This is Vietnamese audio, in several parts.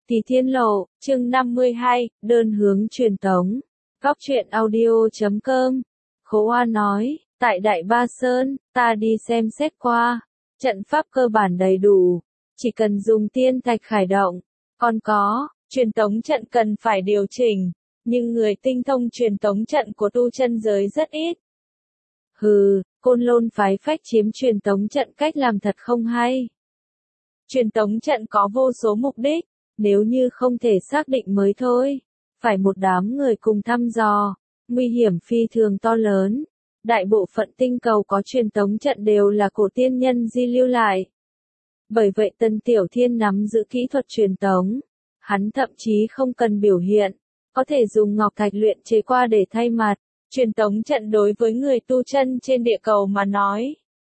Tỷ Thiên Lộ, chương 52, đơn hướng truyền tống. Góc truyện audio.com. Khố Hoa nói, tại Đại Ba Sơn, ta đi xem xét qua. Trận pháp cơ bản đầy đủ. Chỉ cần dùng tiên thạch khải động. Còn có, truyền tống trận cần phải điều chỉnh. Nhưng người tinh thông truyền tống trận của tu chân giới rất ít. Hừ, Côn Lôn phái phách chiếm truyền tống trận cách làm thật không hay. Truyền tống trận có vô số mục đích. Nếu như không thể xác định mới thôi. Phải một đám người cùng thăm dò. Nguy hiểm phi thường to lớn. Đại bộ phận tinh cầu có truyền tống trận đều là cổ tiên nhân di lưu lại. Bởi vậy Tân Tiểu Thiên nắm giữ kỹ thuật truyền tống. Hắn thậm chí không cần biểu hiện. Có thể dùng ngọc thạch luyện chế qua để thay mặt. Truyền tống trận đối với người tu chân trên địa cầu mà nói.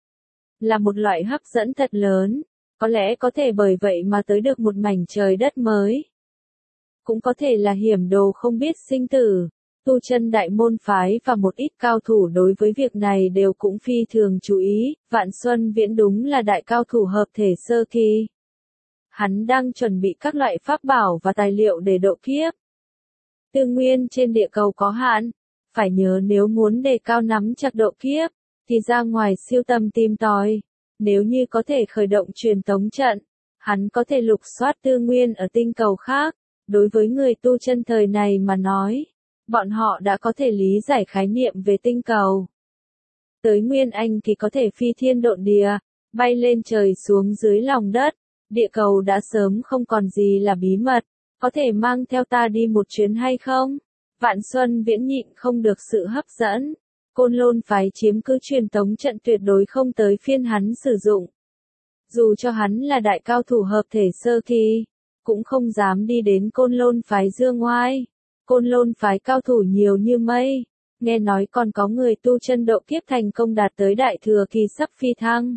Là một loại hấp dẫn thật lớn. Có lẽ có thể bởi vậy mà tới được một mảnh trời đất mới. Cũng có thể là hiểm đồ không biết sinh tử. Tu chân đại môn phái và một ít cao thủ đối với việc này đều cũng phi thường chú ý. Vạn Xuân Viễn đúng là đại cao thủ hợp thể sơ kỳ. Hắn đang chuẩn bị các loại pháp bảo và tài liệu để độ kiếp. Tư nguyên trên địa cầu có hạn. Phải nhớ nếu muốn đề cao nắm chặt độ kiếp, thì ra ngoài siêu tầm tìm tòi. Nếu như có thể khởi động truyền tống trận, hắn có thể lục soát tư nguyên ở tinh cầu khác. Đối với người tu chân thời này mà nói, bọn họ đã có thể lý giải khái niệm về tinh cầu. Tới Nguyên Anh thì có thể phi thiên độn địa, bay lên trời xuống dưới lòng đất. Địa cầu đã sớm không còn gì là bí mật. Có thể mang theo ta đi một chuyến hay không? Vạn Xuân Viễn nhịn không được sự hấp dẫn. Côn Lôn phái chiếm cứ truyền tống trận tuyệt đối không tới phiên hắn sử dụng. Dù cho hắn là đại cao thủ hợp thể sơ kỳ, cũng không dám đi đến Côn Lôn phái dương ngoai. Côn Lôn phái cao thủ nhiều như mây, nghe nói còn có người tu chân độ kiếp thành công đạt tới đại thừa kỳ sắp phi thăng.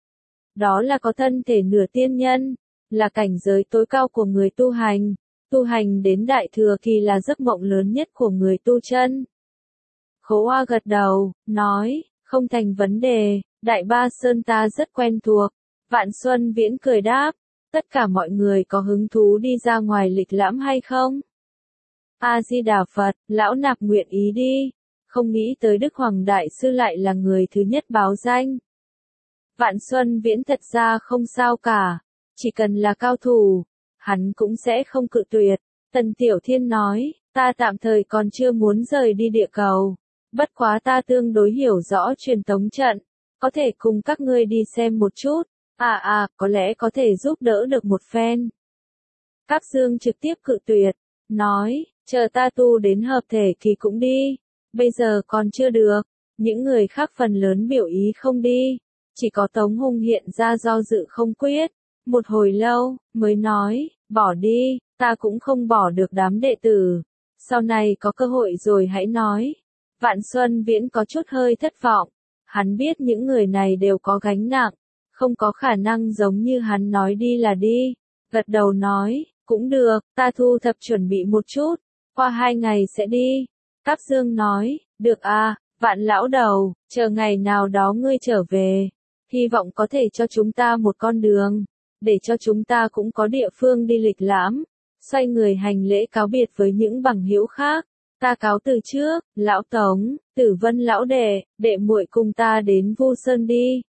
Đó là có thân thể nửa tiên nhân, là cảnh giới tối cao của người tu hành. Tu hành đến đại thừa kỳ là giấc mộng lớn nhất của người tu chân. Khố Hoa gật đầu, nói, không thành vấn đề, Đại Ba Sơn ta rất quen thuộc. Vạn Xuân Viễn cười đáp, tất cả mọi người có hứng thú đi ra ngoài lịch lãm hay không? A-di-đà Phật, lão nạp nguyện ý đi, không nghĩ tới Đức Hoàng Đại Sư lại là người thứ nhất báo danh. Vạn Xuân Viễn thật ra không sao cả, chỉ cần là cao thủ, hắn cũng sẽ không cự tuyệt. Tần Tiểu Thiên nói, ta tạm thời còn chưa muốn rời đi địa cầu. Bất quá ta tương đối hiểu rõ truyền tống trận, có thể cùng các ngươi đi xem một chút, có lẽ có thể giúp đỡ được một phen. Cáp Dương trực tiếp cự tuyệt, nói, chờ ta tu đến hợp thể kỳ cũng đi, bây giờ còn chưa được. Những người khác phần lớn biểu ý không đi, chỉ có Tống Hùng hiện ra do dự không quyết, một hồi lâu, mới nói, bỏ đi, ta cũng không bỏ được đám đệ tử, sau này có cơ hội rồi hãy nói. Vạn Xuân Viễn có chút hơi thất vọng, hắn biết những người này đều có gánh nặng, không có khả năng giống như hắn nói đi là đi, gật đầu nói, cũng được, ta thu thập chuẩn bị một chút, qua 2 ngày sẽ đi. Cáp Dương nói, được Vạn lão đầu, chờ ngày nào đó ngươi trở về, hy vọng có thể cho chúng ta một con đường, để cho chúng ta cũng có địa phương đi lịch lãm. Xoay người hành lễ cáo biệt với những bằng hữu khác. Ta cáo từ trước, lão Tống, Tử Vân lão đệ muội cùng ta đến Vu Sơn đi.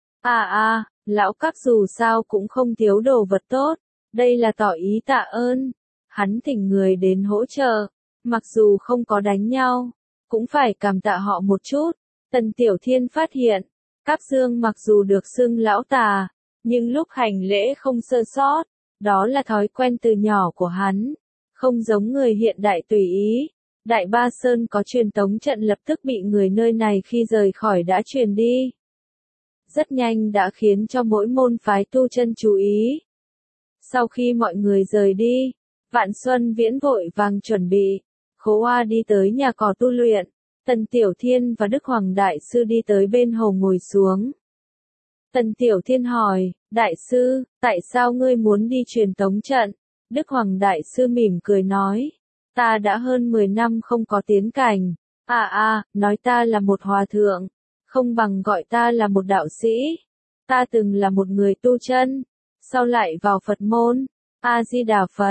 Lão Các dù sao cũng không thiếu đồ vật tốt, đây là tỏ ý tạ ơn. Hắn thỉnh người đến hỗ trợ, mặc dù không có đánh nhau, cũng phải cảm tạ họ một chút. Tần Tiểu Thiên phát hiện, Cáp Dương mặc dù được xưng lão tà, nhưng lúc hành lễ không sơ sót, đó là thói quen từ nhỏ của hắn, không giống người hiện đại tùy ý. Đại Ba Sơn có truyền tống trận lập tức bị người nơi này khi rời khỏi đã truyền đi. Rất nhanh đã khiến cho mỗi môn phái tu chân chú ý. Sau khi mọi người rời đi, Vạn Xuân Viễn vội vàng chuẩn bị. Khố Hoa đi tới nhà cỏ tu luyện. Tần Tiểu Thiên và Đức Hoàng Đại Sư đi tới bên hồ ngồi xuống. Tần Tiểu Thiên hỏi, Đại Sư, tại sao ngươi muốn đi truyền tống trận? Đức Hoàng Đại Sư mỉm cười nói, ta đã hơn 10 năm không có tiến cảnh. Nói ta là một hòa thượng, không bằng gọi ta là một đạo sĩ. Ta từng là một người tu chân, sau lại vào Phật môn, A-di-đà Phật,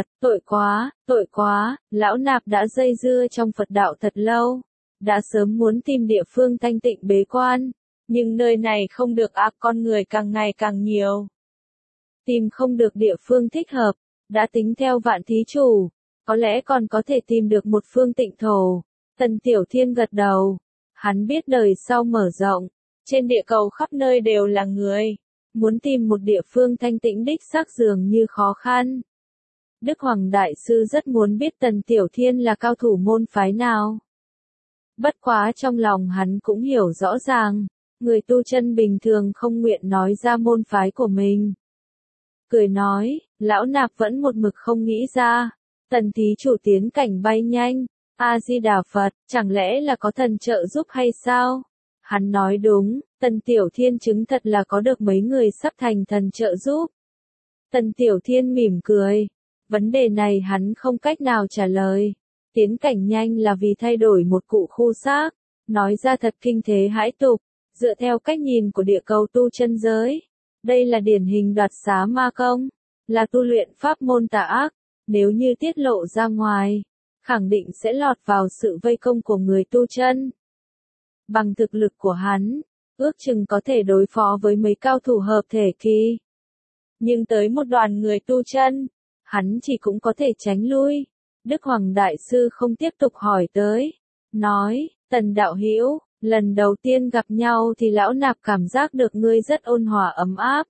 tội quá, lão nạp đã dây dưa trong Phật đạo thật lâu, đã sớm muốn tìm địa phương thanh tịnh bế quan, nhưng nơi này không được con người càng ngày càng nhiều. Tìm không được địa phương thích hợp, đã tính theo Vạn thí chủ, có lẽ còn có thể tìm được một phương tịnh thổ. Tần Tiểu Thiên gật đầu, hắn biết đời sau mở rộng, trên địa cầu khắp nơi đều là người, muốn tìm một địa phương thanh tịnh đích xác dường như khó khăn. Đức Hoàng Đại Sư rất muốn biết Tần Tiểu Thiên là cao thủ môn phái nào. Bất quá trong lòng hắn cũng hiểu rõ ràng, người tu chân bình thường không nguyện nói ra môn phái của mình. Cười nói, lão nạp vẫn một mực không nghĩ ra, Tần thí chủ tiến cảnh bay nhanh, A-di-đà Phật, chẳng lẽ là có thần trợ giúp hay sao? Hắn nói đúng, Tần Tiểu Thiên chứng thật là có được mấy người sắp thành thần trợ giúp. Tần Tiểu Thiên mỉm cười, vấn đề này hắn không cách nào trả lời. Tiến cảnh nhanh là vì thay đổi một cụ khu xác, nói ra thật kinh thế hãi tục, dựa theo cách nhìn của địa cầu tu chân giới. Đây là điển hình đoạt xá ma công, là tu luyện pháp môn tà ác, nếu như tiết lộ ra ngoài, khẳng định sẽ lọt vào sự vây công của người tu chân. Bằng thực lực của hắn, ước chừng có thể đối phó với mấy cao thủ hợp thể kỳ. Nhưng tới một đoàn người tu chân, hắn chỉ cũng có thể tránh lui. Đức Hoàng Đại Sư không tiếp tục hỏi tới, nói, Tần đạo hữu, lần đầu tiên gặp nhau thì lão nạp cảm giác được ngươi rất ôn hòa ấm áp.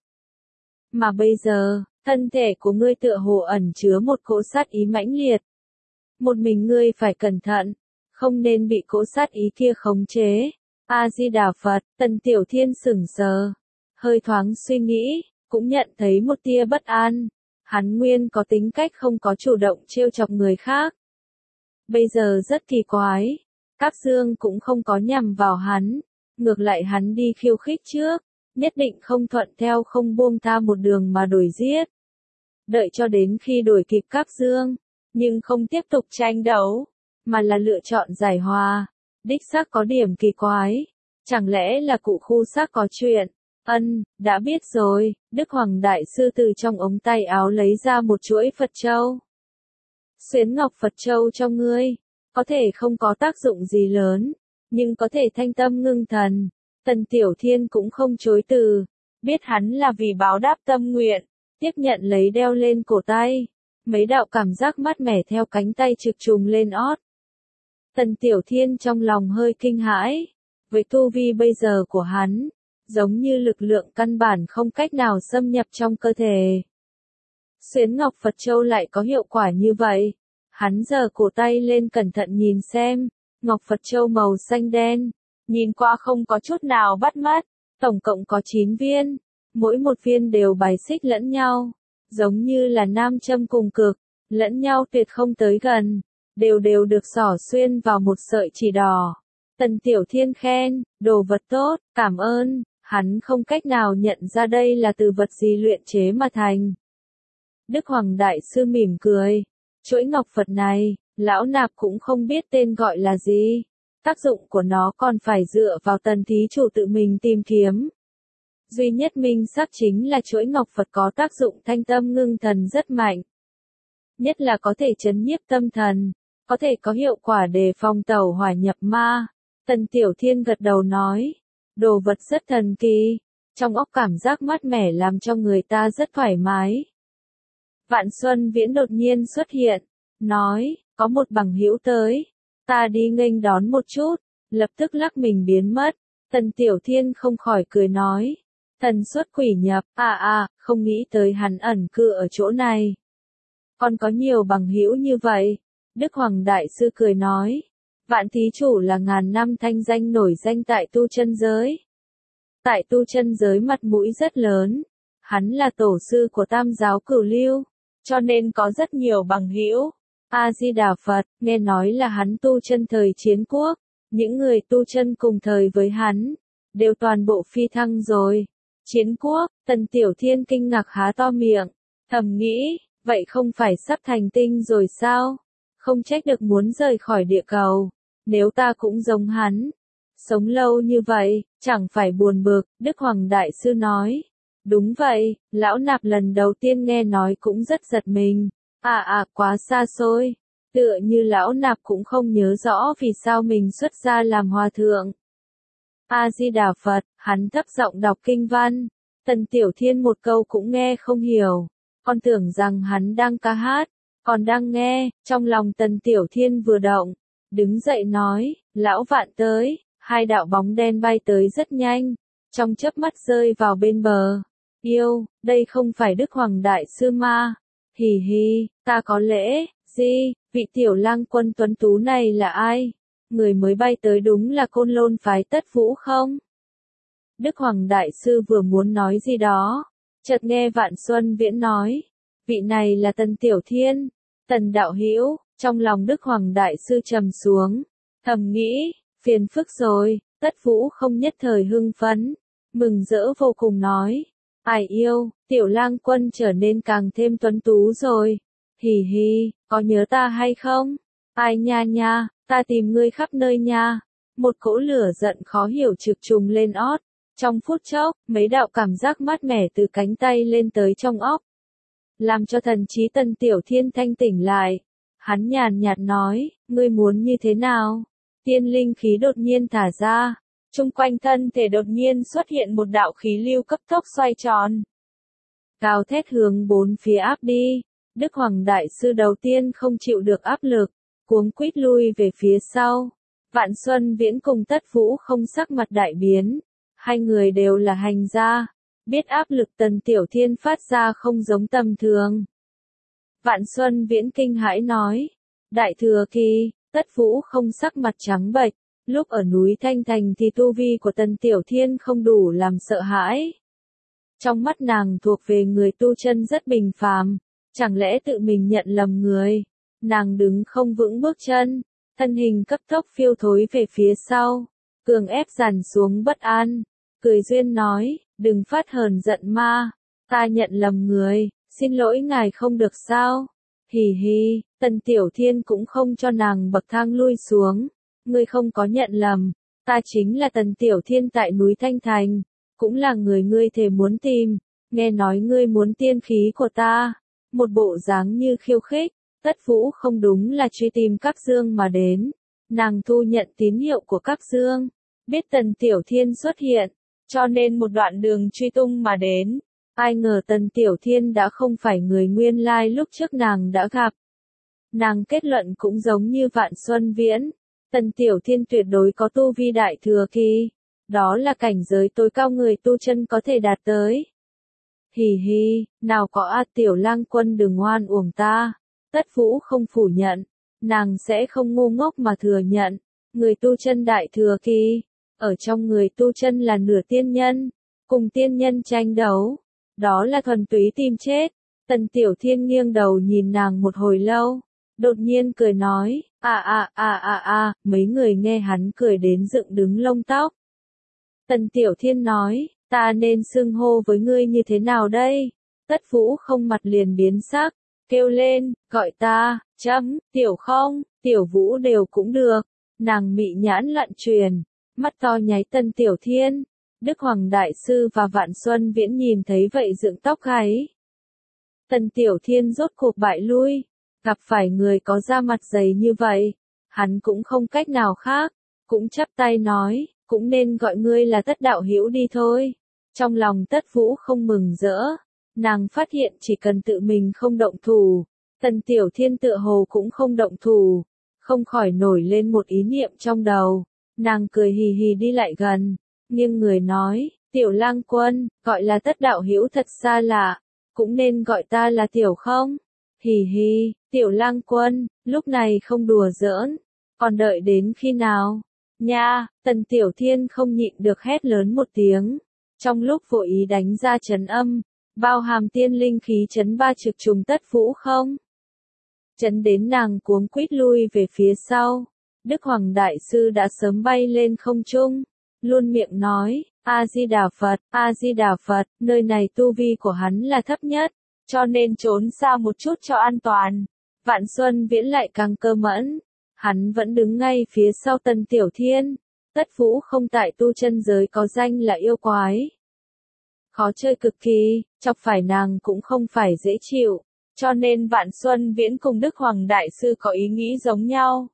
Mà bây giờ, thân thể của ngươi tựa hồ ẩn chứa một cỗ sát ý mãnh liệt. Một mình ngươi phải cẩn thận, không nên bị cỗ sát ý kia khống chế. A-di-đà Phật, Tần Tiểu Thiên sững sờ, hơi thoáng suy nghĩ, cũng nhận thấy một tia bất an. Hắn nguyên có tính cách không có chủ động trêu chọc người khác. Bây giờ rất kỳ quái, Cáp Dương cũng không có nhằm vào hắn, ngược lại hắn đi khiêu khích trước, nhất định không thuận theo không buông tha một đường mà đuổi giết. Đợi cho đến khi đuổi kịp Cáp Dương, nhưng không tiếp tục tranh đấu, mà là lựa chọn giải hòa, đích xác có điểm kỳ quái, chẳng lẽ là cụ khu xác có chuyện. Đã biết rồi, Đức Hoàng Đại Sư từ trong ống tay áo lấy ra một chuỗi Phật Châu. Xuyến ngọc Phật Châu cho ngươi, có thể không có tác dụng gì lớn, nhưng có thể thanh tâm ngưng thần. Tần Tiểu Thiên cũng không chối từ, biết hắn là vì báo đáp tâm nguyện, tiếp nhận lấy đeo lên cổ tay. Mấy đạo cảm giác mát mẻ theo cánh tay trực trùng lên ót. Tần Tiểu Thiên trong lòng hơi kinh hãi, với tu vi bây giờ của hắn, giống như lực lượng căn bản không cách nào xâm nhập trong cơ thể. Xuyến ngọc Phật Châu lại có hiệu quả như vậy. Hắn giơ cổ tay lên cẩn thận nhìn xem, ngọc Phật Châu màu xanh đen, nhìn qua không có chút nào bắt mắt, tổng cộng có 9 viên, mỗi một viên đều bài xích lẫn nhau, giống như là nam châm cùng cực, lẫn nhau tuyệt không tới gần, đều được xỏ xuyên vào một sợi chỉ đỏ. Tần Tiểu Thiên khen, đồ vật tốt, cảm ơn. Hắn không cách nào nhận ra đây là từ vật gì luyện chế mà thành. Đức Hoàng Đại Sư mỉm cười, chuỗi ngọc Phật này, lão nạp cũng không biết tên gọi là gì, tác dụng của nó còn phải dựa vào Tần thí chủ tự mình tìm kiếm. Duy nhất minh xác chính là chuỗi ngọc Phật có tác dụng thanh tâm ngưng thần rất mạnh. Nhất là có thể trấn nhiếp tâm thần, có thể có hiệu quả đề phòng tẩu hỏa nhập ma. Tần Tiểu Thiên gật đầu nói, đồ vật rất thần kỳ, trong óc cảm giác mát mẻ làm cho người ta rất thoải mái. Vạn Xuân Viễn đột nhiên xuất hiện, nói, có một bằng hữu tới, ta đi nghênh đón một chút, lập tức lắc mình biến mất. Tần Tiểu Thiên không khỏi cười nói, thần xuất quỷ nhập, không nghĩ tới hắn ẩn cư ở chỗ này. Còn có nhiều bằng hữu như vậy. Đức Hoàng Đại Sư cười nói, Vạn thí chủ là ngàn năm thanh danh nổi danh tại tu chân giới. Tại tu chân giới mặt mũi rất lớn, hắn là tổ sư của Tam giáo Cửu Lưu, cho nên có rất nhiều bằng hữu. A-di-đà Phật, nghe nói là hắn tu chân thời Chiến Quốc, những người tu chân cùng thời với hắn, đều toàn bộ phi thăng rồi. Chiến Quốc, Tần Tiểu Thiên kinh ngạc há to miệng, thầm nghĩ, vậy không phải sắp thành tinh rồi sao? Không trách được muốn rời khỏi địa cầu. Nếu ta cũng giống hắn, sống lâu như vậy, chẳng phải buồn bực. Đức Hoàng Đại Sư nói, Đúng vậy, lão nạp lần đầu tiên nghe nói cũng rất giật mình. Quá xa xôi. Tựa như lão nạp cũng không nhớ rõ vì sao mình xuất gia làm hòa thượng. A-di-đà Phật, hắn thấp giọng đọc kinh văn. Tần Tiểu Thiên một câu cũng nghe không hiểu. Con tưởng rằng hắn đang ca hát, còn đang nghe, trong lòng Tần Tiểu Thiên vừa động. Đứng dậy nói, lão vạn tới, hai đạo bóng đen bay tới rất nhanh, trong chớp mắt rơi vào bên bờ. Yêu, đây không phải Đức Hoàng Đại Sư ma. Hì hì, ta có lễ, gì, vị tiểu lang quân tuấn tú này là ai? Người mới bay tới đúng là Côn Lôn phái Tất Vũ không? Đức Hoàng Đại Sư vừa muốn nói gì đó, chợt nghe Vạn Xuân Viễn nói, vị này là Tần Tiểu Thiên, Tần đạo hữu. Trong lòng Đức Hoàng Đại Sư trầm xuống, thầm nghĩ, phiền phức rồi. Tất Vũ không nhất thời hưng phấn, mừng rỡ vô cùng nói, ai yêu, tiểu lang quân trở nên càng thêm tuấn tú rồi. Hì hì, có nhớ ta hay không? Ai nha nha, ta tìm ngươi khắp nơi nha. Một cỗ lửa giận khó hiểu trực trùng lên ót. Trong phút chốc, mấy đạo cảm giác mát mẻ từ cánh tay lên tới trong óc, làm cho thần trí Tần Tiểu Thiên thanh tỉnh lại. Hắn nhàn nhạt nói, ngươi muốn như thế nào? Tiên linh khí đột nhiên thả ra, chung quanh thân thể đột nhiên xuất hiện một đạo khí lưu cấp tốc xoay tròn. Gào thét hướng bốn phía áp đi. Đức Hoàng Đại Sư đầu tiên không chịu được áp lực, cuống quýt lui về phía sau. Vạn Xuân Viễn cùng Tất Vũ không sắc mặt đại biến. Hai người đều là hành gia, biết áp lực Tần Tiểu Thiên phát ra không giống tầm thường. Vạn Xuân Viễn kinh hãi nói, Đại Thừa Kỳ. Tất Vũ không sắc mặt trắng bệch, lúc ở núi Thanh Thành thì tu vi của Tần Tiểu Thiên không đủ làm sợ hãi. Trong mắt nàng thuộc về người tu chân rất bình phàm, chẳng lẽ tự mình nhận lầm người. Nàng đứng không vững bước chân, thân hình cấp tốc phiêu thối về phía sau, cường ép dàn xuống bất an, cười duyên nói, đừng phát hờn giận ma, ta nhận lầm người, xin lỗi ngài không được sao? Hì hì, Tần Tiểu Thiên cũng không cho nàng bậc thang lui xuống. Ngươi không có nhận lầm, ta chính là Tần Tiểu Thiên tại núi Thanh Thành, cũng là người ngươi thề muốn tìm. Nghe nói ngươi muốn tiên khí của ta, một bộ dáng như khiêu khích. Tất Vũ không đúng là truy tìm Các Dương mà đến. Nàng thu nhận tín hiệu của Các Dương, biết Tần Tiểu Thiên xuất hiện, cho nên một đoạn đường truy tung mà đến. Ai ngờ Tần Tiểu Thiên đã không phải người nguyên lai lúc trước nàng đã gặp. Nàng kết luận cũng giống như Vạn Xuân Viễn. Tần Tiểu Thiên tuyệt đối có tu vi Đại Thừa Kỳ. Đó là cảnh giới tối cao người tu chân có thể đạt tới. Hì hì, nào có Tiểu lang quân đừng oan uổng ta. Tất Vũ không phủ nhận. Nàng sẽ không ngu ngốc mà thừa nhận. Người tu chân Đại Thừa Kỳ. Ở trong người tu chân là nửa tiên nhân. Cùng tiên nhân tranh đấu. Đó là thuần túy tìm chết. Tần Tiểu Thiên nghiêng đầu nhìn nàng một hồi lâu. Đột nhiên cười nói, mấy người nghe hắn cười đến dựng đứng lông tóc. Tần Tiểu Thiên nói, ta nên xưng hô với ngươi như thế nào đây? Tất Vũ không mặt liền biến sắc, kêu lên, gọi ta, Tiểu không, Tiểu Vũ đều cũng được. Nàng mị nhãn lận truyền, mắt to nháy Tần Tiểu Thiên. Đức Hoàng Đại Sư và Vạn Xuân Viễn nhìn thấy vậy dựng tóc gáy. Tần Tiểu Thiên rốt cuộc bại lui. Gặp phải người có da mặt dày như vậy, hắn cũng không cách nào khác, cũng chắp tay nói, cũng nên gọi ngươi là Tất đạo hữu đi thôi. Trong lòng Tất Vũ không mừng rỡ, nàng phát hiện chỉ cần tự mình không động thủ, Tần Tiểu Thiên tựa hồ cũng không động thủ, không khỏi nổi lên một ý niệm trong đầu. Nàng cười hì hì đi lại gần, nghiêng người nói, Tiểu lang quân, gọi là Tất đạo hữu thật xa lạ, cũng nên gọi ta là Tiểu không? Hì hì, Tiểu lang quân, lúc này không đùa giỡn, còn đợi đến khi nào? Nha, Tần Tiểu Thiên không nhịn được hét lớn một tiếng, trong lúc vội ý đánh ra trấn âm, bao hàm tiên linh khí trấn ba trực trùng Tất Vũ không? Trấn đến nàng cuống quýt lui về phía sau. Đức Hoàng Đại Sư đã sớm bay lên không trung, luôn miệng nói, A-di-đà Phật, A-di-đà Phật, nơi này tu vi của hắn là thấp nhất, cho nên trốn xa một chút cho an toàn. Vạn Xuân Viễn lại càng cơ mẫn, hắn vẫn đứng ngay phía sau Tần Tiểu Thiên. Tất Vũ không tại tu chân giới có danh là yêu quái. khó chơi cực kỳ, chọc phải nàng cũng không phải dễ chịu, cho nên Vạn Xuân Viễn cùng Đức Hoàng Đại Sư có ý nghĩ giống nhau.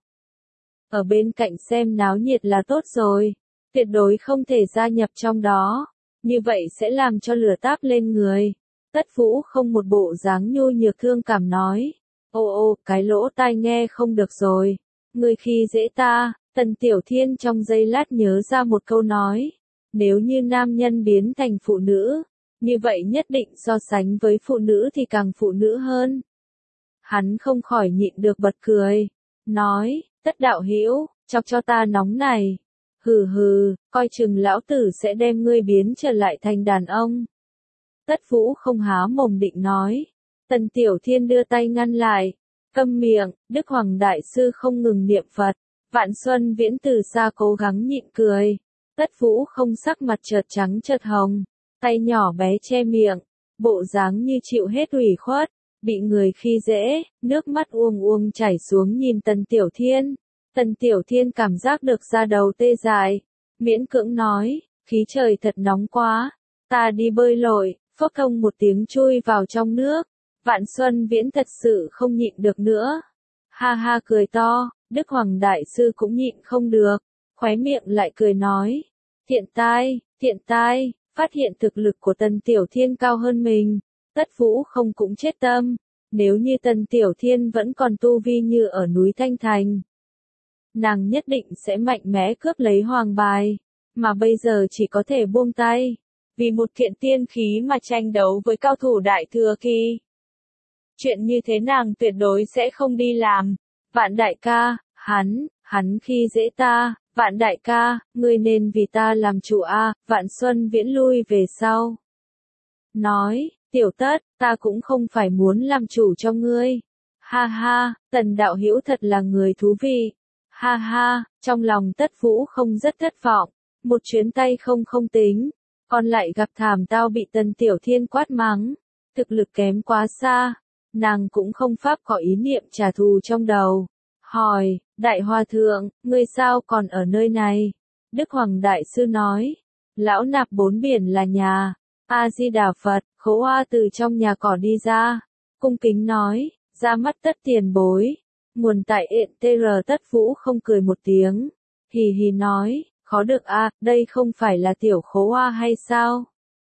Ở bên cạnh xem náo nhiệt là tốt rồi, tuyệt đối không thể gia nhập trong đó, như vậy sẽ làm cho lửa táp lên người. Tất Vũ không một bộ dáng nhu nhược thương cảm nói, ô cái lỗ tai nghe không được rồi, người khi dễ ta. Tần Tiểu Thiên trong giây lát nhớ ra một câu nói, nếu như nam nhân biến thành phụ nữ, như vậy nhất định so sánh với phụ nữ thì càng phụ nữ hơn. Hắn không khỏi nhịn được bật cười, nói, Tất đạo hữu, chọc cho ta nóng này. Hừ, coi chừng lão tử sẽ đem ngươi biến trở lại thành đàn ông. Tất Vũ không há mồm định nói. Tần Tiểu Thiên đưa tay ngăn lại. Câm miệng, Đức Hoàng Đại Sư không ngừng niệm Phật. Vạn Xuân Viễn từ xa cố gắng nhịn cười. Tất Vũ không sắc mặt chợt trắng chợt hồng. Tay nhỏ bé che miệng. Bộ dáng như chịu hết ủy khuất. Bị người khi dễ, nước mắt uông chảy xuống nhìn Tần Tiểu Thiên. Tần Tiểu Thiên cảm giác được da đầu tê dại. Miễn cưỡng nói, khí trời thật nóng quá. Ta đi bơi lội, phốc thông một tiếng chui vào trong nước. Vạn Xuân Viễn thật sự không nhịn được nữa. Ha ha cười to, Đức Hoàng Đại Sư cũng nhịn không được. Khóe miệng lại cười nói. Thiện tai, phát hiện thực lực của Tần Tiểu Thiên cao hơn mình. Tất Vũ không cũng chết tâm. Nếu như Tần Tiểu Thiên vẫn còn tu vi như ở núi Thanh Thành, nàng nhất định sẽ mạnh mẽ cướp lấy hoàng bài. Mà bây giờ chỉ có thể buông tay. Vì một kiện tiên khí mà tranh đấu với cao thủ đại thừa kỳ. Chuyện như thế nàng tuyệt đối sẽ không đi làm. Vạn đại ca, hắn khi dễ ta. Vạn đại ca, ngươi nên vì ta làm chủ a. Vạn Xuân Viễn lui về sau. Nói, Tiểu Tất, ta cũng không phải muốn làm chủ cho ngươi. Ha ha, Tần đạo hữu thật là người thú vị. Ha ha, trong lòng Tất Vũ không rất thất vọng. Một chuyến tay không tính. Còn lại gặp thảm tao bị Tần Tiểu Thiên quát mắng. Thực lực kém quá xa. Nàng cũng không pháp có ý niệm trả thù trong đầu. Hỏi, Đại Hòa Thượng, ngươi sao còn ở nơi này? Đức Hoàng Đại Sư nói. Lão nạp bốn biển là nhà. A-di-đà Phật, Khấu Hoa từ trong nhà cỏ đi ra. Cung kính nói, ra mắt Tất tiền bối. Nguồn tại ETR. Tất Vũ không cười một tiếng. Hì nói, khó được a, đây không phải là tiểu Khấu Hoa hay sao?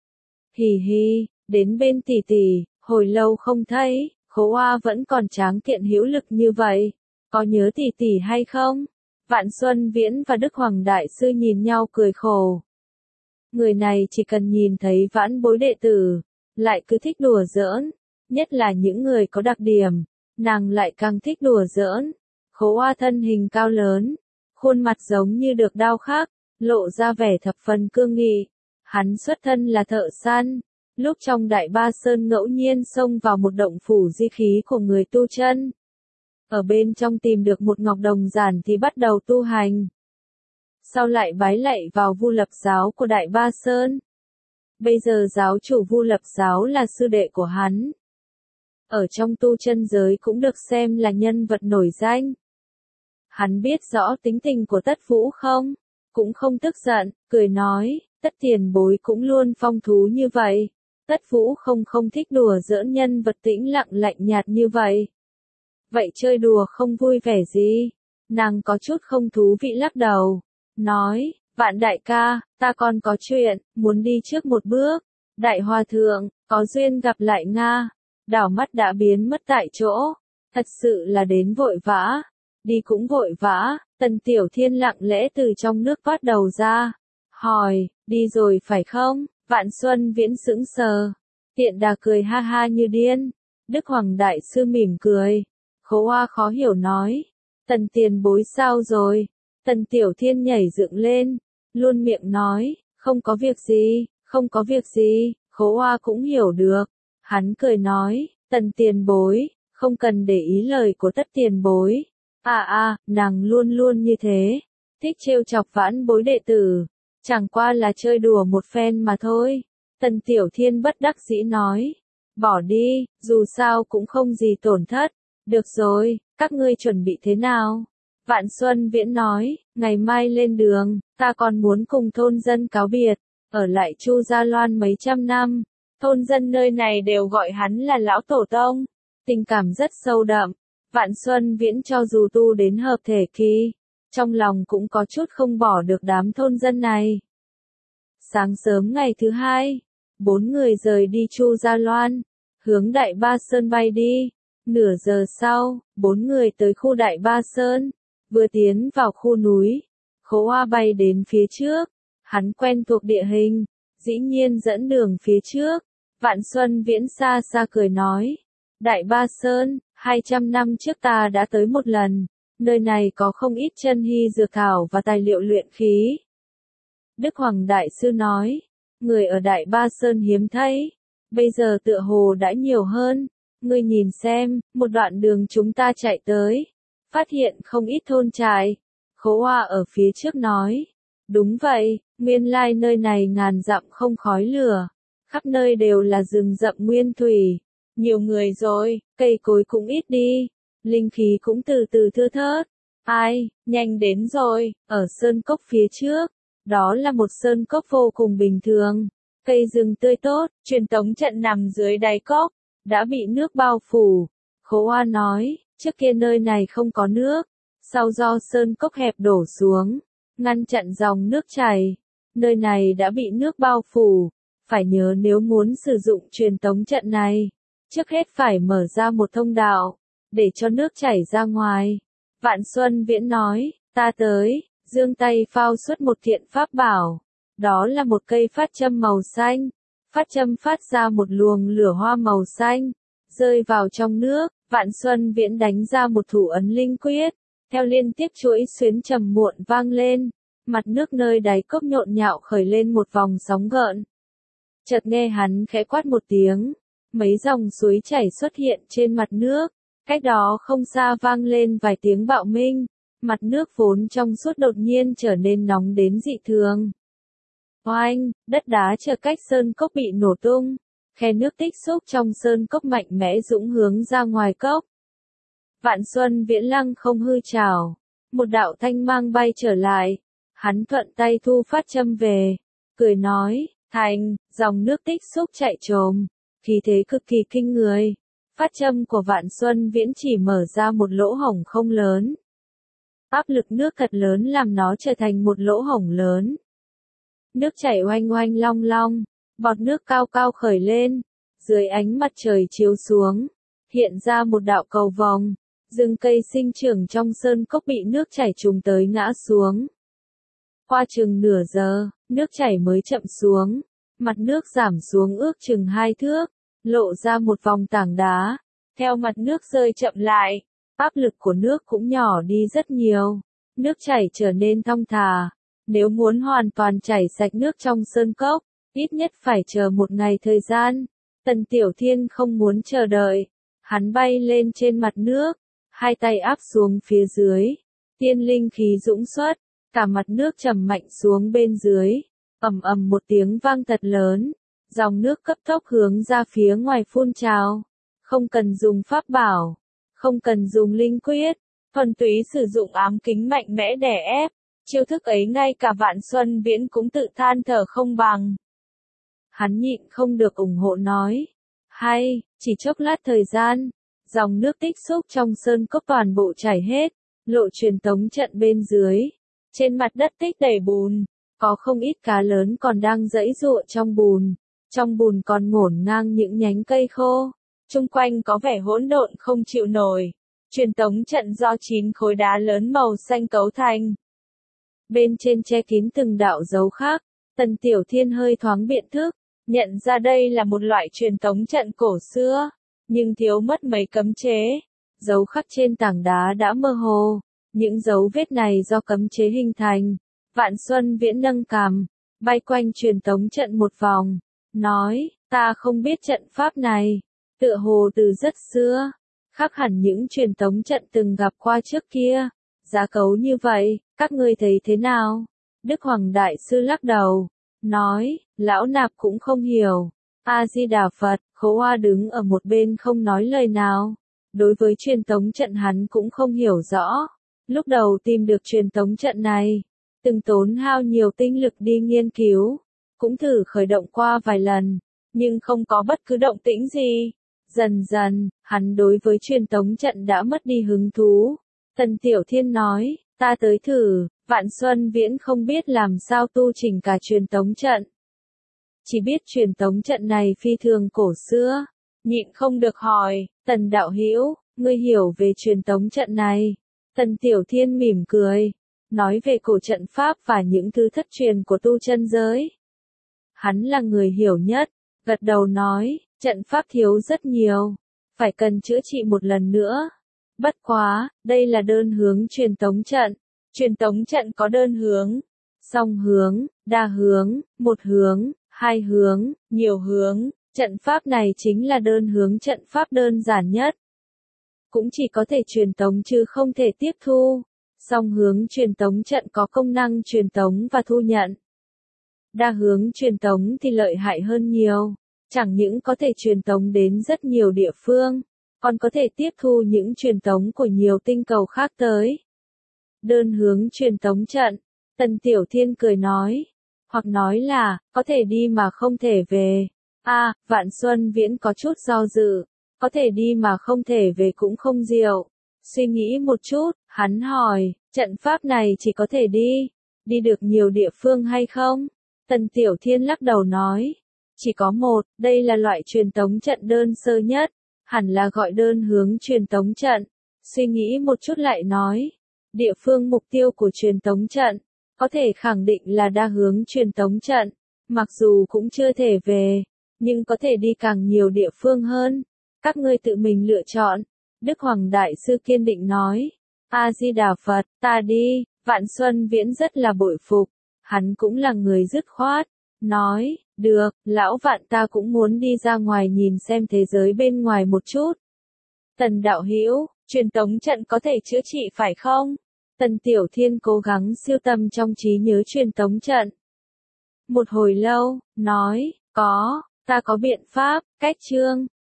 Hì, đến bên tỷ tỷ, hồi lâu không thấy, Khấu Hoa vẫn còn tráng kiện hữu lực như vậy. Có nhớ tỷ tỷ hay không? Vạn Xuân Viễn và Đức Hoàng Đại Sư nhìn nhau cười khổ. Người này chỉ cần nhìn thấy vãn bối đệ tử, lại cứ thích đùa giỡn, nhất là những người có đặc điểm, nàng lại càng thích đùa giỡn. Khấu Hoa thân hình cao lớn, khuôn mặt giống như được đao khắc, lộ ra vẻ thập phần cương nghị. Hắn xuất thân là thợ săn, lúc trong Đại Ba Sơn ngẫu nhiên xông vào một động phủ di khí của người tu chân. Ở bên trong tìm được một ngọc đồng giản thì bắt đầu tu hành. Sau lại bái lạy vào Vu Lập giáo của Đại Ba Sơn. Bây giờ giáo chủ Vu Lập giáo là sư đệ của hắn. Ở trong tu chân giới cũng được xem là nhân vật nổi danh. Hắn biết rõ tính tình của Tất Vũ không? Cũng không tức giận, cười nói, Tất tiền bối cũng luôn phong thú như vậy. Tất Vũ không thích đùa giỡn nhân vật tĩnh lặng lạnh nhạt như vậy. Vậy chơi đùa không vui vẻ gì? Nàng có chút không thú vị lắc đầu. Nói, Vạn đại ca, ta còn có chuyện, muốn đi trước một bước. Đại Hòa Thượng, có duyên gặp lại Nga. Đảo mắt đã biến mất tại chỗ. Thật sự là đến vội vã. Đi cũng vội vã. Tần Tiểu Thiên lặng lẽ từ trong nước bắt đầu ra. Hỏi, đi rồi phải không? Vạn Xuân Viễn sững sờ. Tiện đà cười ha ha như điên. Đức Hoàng Đại Sư mỉm cười. Khấu Hoa khó hiểu nói. Tần tiền bối sao rồi? Tần Tiểu Thiên nhảy dựng lên. Luôn miệng nói. Không có việc gì. Khấu Hoa cũng hiểu được. Hắn cười nói. Tần tiền bối. Không cần để ý lời của Tất tiền bối. Nàng luôn như thế. Thích trêu chọc vãn bối đệ tử. Chẳng qua là chơi đùa một phen mà thôi. Tần Tiểu Thiên bất đắc dĩ nói. Bỏ đi, dù sao cũng không gì tổn thất. Được rồi, các ngươi chuẩn bị thế nào? Vạn Xuân Viễn nói, ngày mai lên đường, ta còn muốn cùng thôn dân cáo biệt. ở lại Chu Gia Loan mấy trăm năm, thôn dân nơi này đều gọi hắn là lão tổ tông, tình cảm rất sâu đậm. Vạn Xuân Viễn cho dù tu đến hợp thể kỳ, trong lòng cũng có chút không bỏ được đám thôn dân này. Sáng sớm ngày thứ hai, 4 người rời đi Chu Gia Loan, hướng Đại Ba Sơn bay đi. Nửa giờ sau, 4 người tới khu Đại Ba Sơn, vừa tiến vào khu núi, Khố Hoa bay đến phía trước, hắn quen thuộc địa hình, dĩ nhiên dẫn đường phía trước. Vạn Xuân Viễn xa xa cười nói, Đại Ba Sơn, 200 năm trước ta đã tới một lần, nơi này có không ít chân hy dược thảo và tài liệu luyện khí. Đức Hoàng Đại Sư nói, người ở Đại Ba Sơn hiếm thấy, bây giờ tựa hồ đã nhiều hơn, ngươi nhìn xem, một đoạn đường chúng ta chạy tới, phát hiện không ít thôn trại. Khố Hoa ở phía trước nói, đúng vậy, nguyên lai nơi này ngàn dặm không khói lửa, khắp nơi đều là rừng rậm nguyên thủy, nhiều người rồi, cây cối cũng ít đi, linh khí cũng từ từ thưa thớt. Ai, nhanh đến rồi, ở sơn cốc phía trước, đó là một sơn cốc vô cùng bình thường, cây rừng tươi tốt, truyền tống trận nằm dưới đáy cốc, đã bị nước bao phủ. Khố Hoa nói, trước kia nơi này không có nước, sau do sơn cốc hẹp đổ xuống, ngăn chặn dòng nước chảy, nơi này đã bị nước bao phủ, phải nhớ nếu muốn sử dụng truyền tống trận này, trước hết phải mở ra một thông đạo, để cho nước chảy ra ngoài. Vạn Xuân Viễn nói, ta tới, giương tay phao xuất một kiện pháp bảo, đó là một cây phát châm màu xanh, phát châm phát ra một luồng lửa hoa màu xanh, rơi vào trong nước. Vạn Xuân Viễn đánh ra một thủ ấn linh quyết, theo liên tiếp chuỗi xuyến trầm muộn vang lên, mặt nước nơi đáy cốc nhộn nhạo khởi lên một vòng sóng gợn. Chợt nghe hắn khẽ quát một tiếng, mấy dòng suối chảy xuất hiện trên mặt nước, cách đó không xa vang lên vài tiếng bạo minh, mặt nước vốn trong suốt đột nhiên trở nên nóng đến dị thường. Oanh, đất đá chờ cách sơn cốc bị nổ tung, khe nước tích xúc trong sơn cốc mạnh mẽ dũng hướng ra ngoài cốc. Vạn Xuân Viễn lăng không hư trảo, một đạo thanh mang bay trở lại, hắn thuận tay thu phát châm về, cười nói, thành, dòng nước tích xúc chạy trồm, khí thế cực kỳ kinh người. Phát châm của Vạn Xuân Viễn chỉ mở ra một lỗ hổng không lớn. Áp lực nước thật lớn làm nó trở thành một lỗ hổng lớn. Nước chảy oanh oanh long long, bọt nước cao cao khởi lên, dưới ánh mặt trời chiếu xuống, hiện ra một đạo cầu vòng, rừng cây sinh trưởng trong sơn cốc bị nước chảy trùng tới ngã xuống. Qua chừng nửa giờ, nước chảy mới chậm xuống, mặt nước giảm xuống ước chừng 2 thước, lộ ra một vòng tảng đá, theo mặt nước rơi chậm lại, áp lực của nước cũng nhỏ đi rất nhiều, nước chảy trở nên thong thả. Nếu muốn hoàn toàn chảy sạch nước trong sơn cốc, ít nhất phải chờ một ngày thời gian. Tần Tiểu Thiên không muốn chờ đợi, hắn bay lên trên mặt nước, hai tay áp xuống phía dưới, tiên linh khí dũng xuất, cả mặt nước trầm mạnh xuống bên dưới, ầm ầm một tiếng vang thật lớn, dòng nước cấp tốc hướng ra phía ngoài phun trào, không cần dùng pháp bảo, không cần dùng linh quyết, thuần túy sử dụng ám kính mạnh mẽ đè ép. Chiêu thức ấy ngay cả Vạn Xuân Viễn cũng tự than thở không bằng. Hắn nhịn không được ủng hộ nói. Hay, chỉ chốc lát thời gian, dòng nước tích xúc trong sơn cốc toàn bộ chảy hết, lộ truyền tống trận bên dưới. Trên mặt đất tích đầy bùn, có không ít cá lớn còn đang giãy giụa trong bùn. Trong bùn còn ngổn ngang những nhánh cây khô. Chung quanh có vẻ hỗn độn không chịu nổi. Truyền tống trận do 9 khối đá lớn màu xanh cấu thành. Bên trên che kín từng đạo dấu khác, Tần Tiểu Thiên hơi thoáng biện thức, nhận ra đây là một loại truyền tống trận cổ xưa, nhưng thiếu mất mấy cấm chế. Dấu khắc trên tảng đá đã mơ hồ, những dấu vết này do cấm chế hình thành. Vạn Xuân Viễn nâng cằm, bay quanh truyền tống trận một vòng, nói, ta không biết trận pháp này, tựa hồ từ rất xưa, khác hẳn những truyền tống trận từng gặp qua trước kia. Giá cấu như vậy, các ngươi thấy thế nào? Đức Hoàng Đại Sư lắc đầu, nói, lão nạp cũng không hiểu. A-di-đà Phật, Khố Hoa đứng ở một bên không nói lời nào. Đối với truyền tống trận hắn cũng không hiểu rõ. Lúc đầu tìm được truyền tống trận này, từng tốn hao nhiều tinh lực đi nghiên cứu. cũng thử khởi động qua vài lần, nhưng không có bất cứ động tĩnh gì. Dần dần, hắn đối với truyền tống trận đã mất đi hứng thú. Tần Tiểu Thiên nói, ta tới thử, Vạn Xuân Viễn không biết làm sao tu chỉnh cả truyền tống trận. Chỉ biết truyền tống trận này phi thường cổ xưa, nhịn không được hỏi, Tần đạo hữu, ngươi hiểu về truyền tống trận này. Tần Tiểu Thiên mỉm cười, nói về cổ trận pháp và những thứ thất truyền của tu chân giới. Hắn là người hiểu nhất, gật đầu nói, trận pháp thiếu rất nhiều, phải cần chữa trị một lần nữa. Bất quá, đây là đơn hướng truyền tống trận. Truyền tống trận có đơn hướng, song hướng, đa hướng, một hướng, hai hướng, nhiều hướng. Trận pháp này chính là đơn hướng trận pháp đơn giản nhất. Cũng chỉ có thể truyền tống chứ không thể tiếp thu. Song hướng truyền tống trận có công năng truyền tống và thu nhận. Đa hướng truyền tống thì lợi hại hơn nhiều. Chẳng những có thể truyền tống đến rất nhiều địa phương, còn có thể tiếp thu những truyền tống của nhiều tinh cầu khác tới. Đơn hướng truyền tống trận, Tần Tiểu Thiên cười nói, hoặc nói là, có thể đi mà không thể về. Vạn Xuân Viễn có chút do dự, có thể đi mà không thể về cũng không diệu. Suy nghĩ một chút, hắn hỏi, trận pháp này chỉ có thể đi được nhiều địa phương hay không? Tần Tiểu Thiên lắc đầu nói, chỉ có một, đây là loại truyền tống trận đơn sơ nhất, hẳn là gọi đơn hướng truyền tống trận. Suy nghĩ một chút lại nói, địa phương mục tiêu của truyền tống trận, có thể khẳng định là đa hướng truyền tống trận, mặc dù cũng chưa thể về, nhưng có thể đi càng nhiều địa phương hơn. Các ngươi tự mình lựa chọn. Đức Hoàng Đại Sư kiên định nói, A-di-đà Phật, ta đi. Vạn Xuân Viễn rất là bội phục, hắn cũng là người dứt khoát, nói, được, lão Vạn ta cũng muốn đi ra ngoài nhìn xem thế giới bên ngoài một chút. Tần đạo hữu, truyền tống trận có thể chữa trị phải không? Tần Tiểu Thiên cố gắng siêu tầm trong trí nhớ truyền tống trận. Một hồi lâu, nói, có, ta có biện pháp, cách chương.